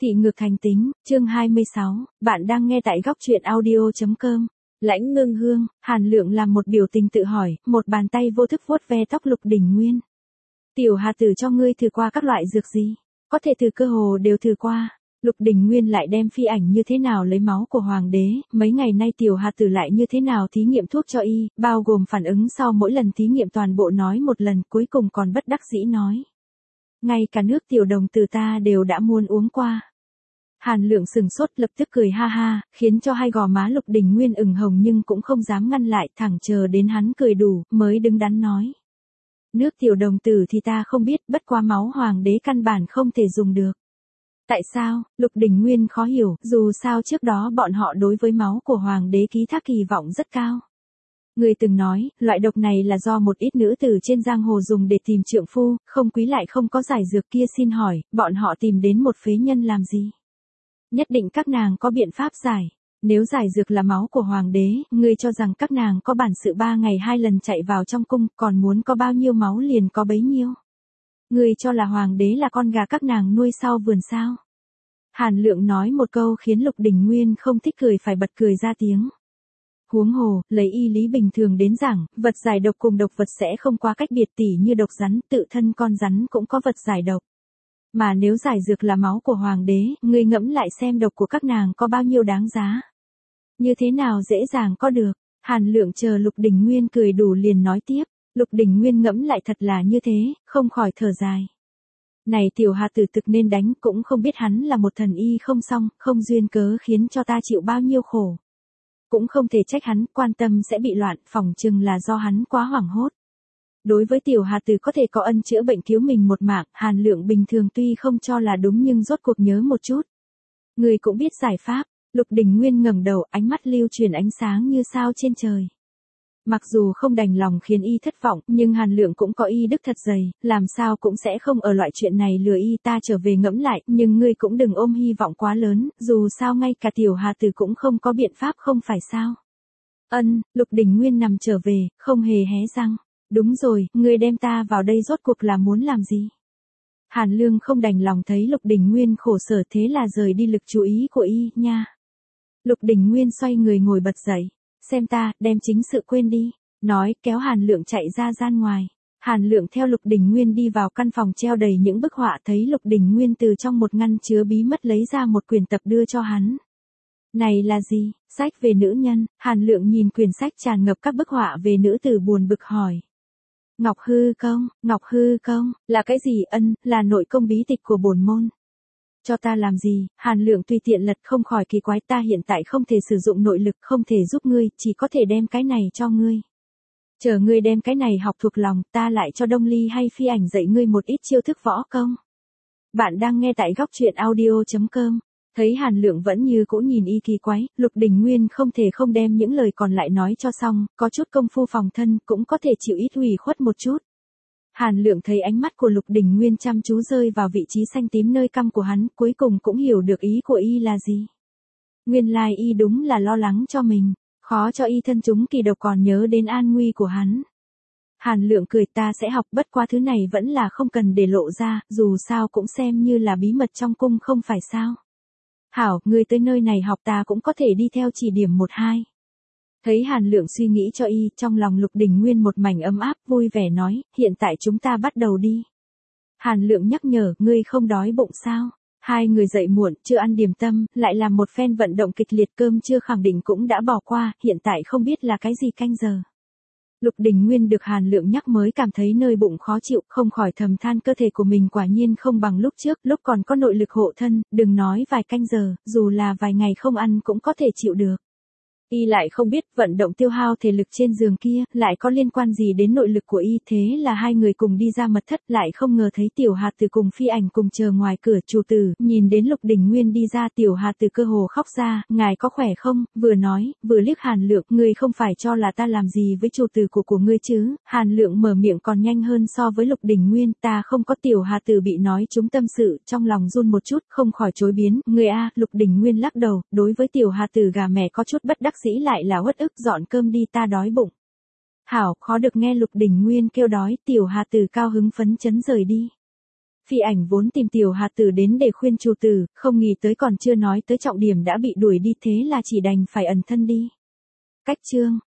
Thị ngược thành tính, chương 26, bạn đang nghe tại góc truyện audio.com. Lãnh Ngưng Hương, Hàn Lượng làm một biểu tình tự hỏi, một bàn tay vô thức vuốt ve tóc Lục Đình Nguyên. Tiểu Hà Tử cho ngươi thử qua các loại dược gì? Có thể thử cơ hồ đều thử qua. Lục Đình Nguyên lại đem phi ảnh như thế nào lấy máu của hoàng đế, mấy ngày nay Tiểu Hà Tử lại như thế nào thí nghiệm thuốc cho y, bao gồm phản ứng sau mỗi lần thí nghiệm toàn bộ nói một lần, cuối cùng còn bất đắc dĩ nói. Ngay cả nước tiểu đồng tử ta đều đã muốn uống qua. Hàn Lượng sừng sốt lập tức cười ha ha, khiến cho hai gò má Lục Đình Nguyên ửng hồng nhưng cũng không dám ngăn lại, thẳng chờ đến hắn cười đủ, mới đứng đắn nói. Nước tiểu đồng tử thì ta không biết, bất quá máu hoàng đế căn bản không thể dùng được. Tại sao? Lục Đình Nguyên khó hiểu, dù sao trước đó bọn họ đối với máu của hoàng đế ký thác kỳ vọng rất cao. Người từng nói, loại độc này là do một ít nữ tử trên giang hồ dùng để tìm trượng phu, không quý lại không có giải dược kia, xin hỏi, bọn họ tìm đến một phế nhân làm gì? Nhất định các nàng có biện pháp giải. Nếu giải dược là máu của hoàng đế, ngươi cho rằng các nàng có bản sự 3 ngày 2 lần chạy vào trong cung, còn muốn có bao nhiêu máu liền có bấy nhiêu. Ngươi cho là hoàng đế là con gà các nàng nuôi sau vườn sao? Hàn Lượng nói một câu khiến Lục Đình Nguyên không thích cười phải bật cười ra tiếng. Huống hồ, lấy y lý bình thường đến giảng, vật giải độc cùng độc vật sẽ không quá cách biệt, tỉ như độc rắn, tự thân con rắn cũng có vật giải độc. Mà nếu giải dược là máu của hoàng đế, ngươi ngẫm lại xem độc của các nàng có bao nhiêu đáng giá. Như thế nào dễ dàng có được. Hàn Lượng chờ Lục Đình Nguyên cười đủ liền nói tiếp. Lục Đình Nguyên ngẫm lại thật là như thế, không khỏi thở dài. Này Tiểu Hà Tử thực nên đánh, cũng không biết hắn là một thần y không xong, không duyên cớ khiến cho ta chịu bao nhiêu khổ. Cũng không thể trách hắn, quan tâm sẽ bị loạn, phỏng chừng là do hắn quá hoảng hốt. Đối với Tiểu Hà Tử có thể có ân chữa bệnh cứu mình một mạng, Hàn Lượng bình thường tuy không cho là đúng nhưng rốt cuộc nhớ một chút. Người cũng biết giải pháp. Lục Đình Nguyên ngẩng đầu, ánh mắt lưu truyền ánh sáng như sao trên trời. Mặc dù không đành lòng khiến y thất vọng, nhưng Hàn Lượng cũng có y đức thật dày, làm sao cũng sẽ không ở loại chuyện này lừa y. Ta trở về ngẫm lại, nhưng ngươi cũng đừng ôm hy vọng quá lớn, dù sao ngay cả Tiểu Hà Tử cũng không có biện pháp không phải sao. Lục Đình Nguyên nằm trở về, không hề hé răng. Đúng rồi, ngươi đem ta vào đây rốt cuộc là muốn làm gì? Hàn Lương không đành lòng thấy Lục Đình Nguyên khổ sở, thế là rời đi lực chú ý của y, nha. Lục Đình Nguyên xoay người ngồi bật dậy. Xem ta, đem chính sự quên đi. Nói, kéo Hàn Lượng chạy ra gian ngoài. Hàn Lượng theo Lục Đình Nguyên đi vào căn phòng treo đầy những bức họa, thấy Lục Đình Nguyên từ trong một ngăn chứa bí mật lấy ra một quyển tập đưa cho hắn. Này là gì? Sách về nữ nhân. Hàn Lượng nhìn quyển sách tràn ngập các bức họa về nữ tử buồn bực hỏi. Ngọc Hư Công, là cái gì? Là nội công bí tịch của bổn môn. Cho ta làm gì? Hàn Lượng tùy tiện lật, không khỏi kỳ quái, ta hiện tại không thể sử dụng nội lực, không thể giúp ngươi, chỉ có thể đem cái này cho ngươi. Chờ ngươi đem cái này học thuộc lòng, ta lại cho Đông Ly hay Phi Ảnh dạy ngươi một ít chiêu thức võ công. Bạn đang nghe tại góc truyện audio.com. Thấy Hàn Lượng vẫn như cũ nhìn y kỳ quái, Lục Đình Nguyên không thể không đem những lời còn lại nói cho xong, có chút công phu phòng thân, cũng có thể chịu ít ủy khuất một chút. Hàn Lượng thấy ánh mắt của Lục Đình Nguyên chăm chú rơi vào vị trí xanh tím nơi cằm của hắn, cuối cùng cũng hiểu được ý của y là gì. Nguyên lai y đúng là lo lắng cho mình, khó cho y thân chúng kỳ độc còn nhớ đến an nguy của hắn. Hàn Lượng cười, ta sẽ học, bất quá thứ này vẫn là không cần để lộ ra, dù sao cũng xem như là bí mật trong cung không phải sao. Hảo, ngươi tới nơi này học, ta cũng có thể đi theo chỉ điểm 1-2. Thấy Hàn Lượng suy nghĩ cho y, trong lòng Lục Đình Nguyên một mảnh ấm áp, vui vẻ nói, hiện tại chúng ta bắt đầu đi. Hàn Lượng nhắc nhở, ngươi không đói bụng sao? Hai người dậy muộn, chưa ăn điểm tâm, lại làm một phen vận động kịch liệt, cơm trưa khẳng định cũng đã bỏ qua, hiện tại không biết là cái gì canh giờ. Lục Đình Nguyên được Hàn Lượng nhắc mới cảm thấy nơi bụng khó chịu, không khỏi thầm than cơ thể của mình quả nhiên không bằng lúc trước, lúc còn có nội lực hộ thân, đừng nói vài canh giờ, dù là vài ngày không ăn cũng có thể chịu được. Y lại không biết vận động tiêu hao thể lực trên giường kia lại có liên quan gì đến nội lực của y, thế là hai người cùng đi ra mật thất, lại không ngờ thấy Tiểu Hà Tử cùng Phi Ảnh cùng chờ ngoài cửa. Chủ tử, nhìn đến Lục Đình Nguyên đi ra, Tiểu Hà Tử cơ hồ khóc ra, ngài có khỏe không? Vừa nói, vừa liếc Hàn Lượng, ngươi không phải cho là ta làm gì với chủ tử của ngươi chứ? Hàn Lượng mở miệng còn nhanh hơn so với Lục Đình Nguyên, ta không có. Tiểu Hà Tử bị nói trúng tâm sự, trong lòng run một chút, không khỏi chối biến, ngươi a. Lục Đình Nguyên lắc đầu, đối với Tiểu Hà Tử gà mẹ có chút bất đắc dĩ lại là uất ức, dọn cơm đi, ta đói bụng. Hảo, khó được nghe Lục Đình Nguyên kêu đói, Tiểu Hà Tử cao hứng phấn chấn rời đi. Phi ảnh vốn tìm Tiểu Hạt Tử đến để khuyên chủ tử, không nghĩ tới còn chưa nói tới trọng điểm đã bị đuổi đi, thế là chỉ đành phải ẩn thân đi. Cách chương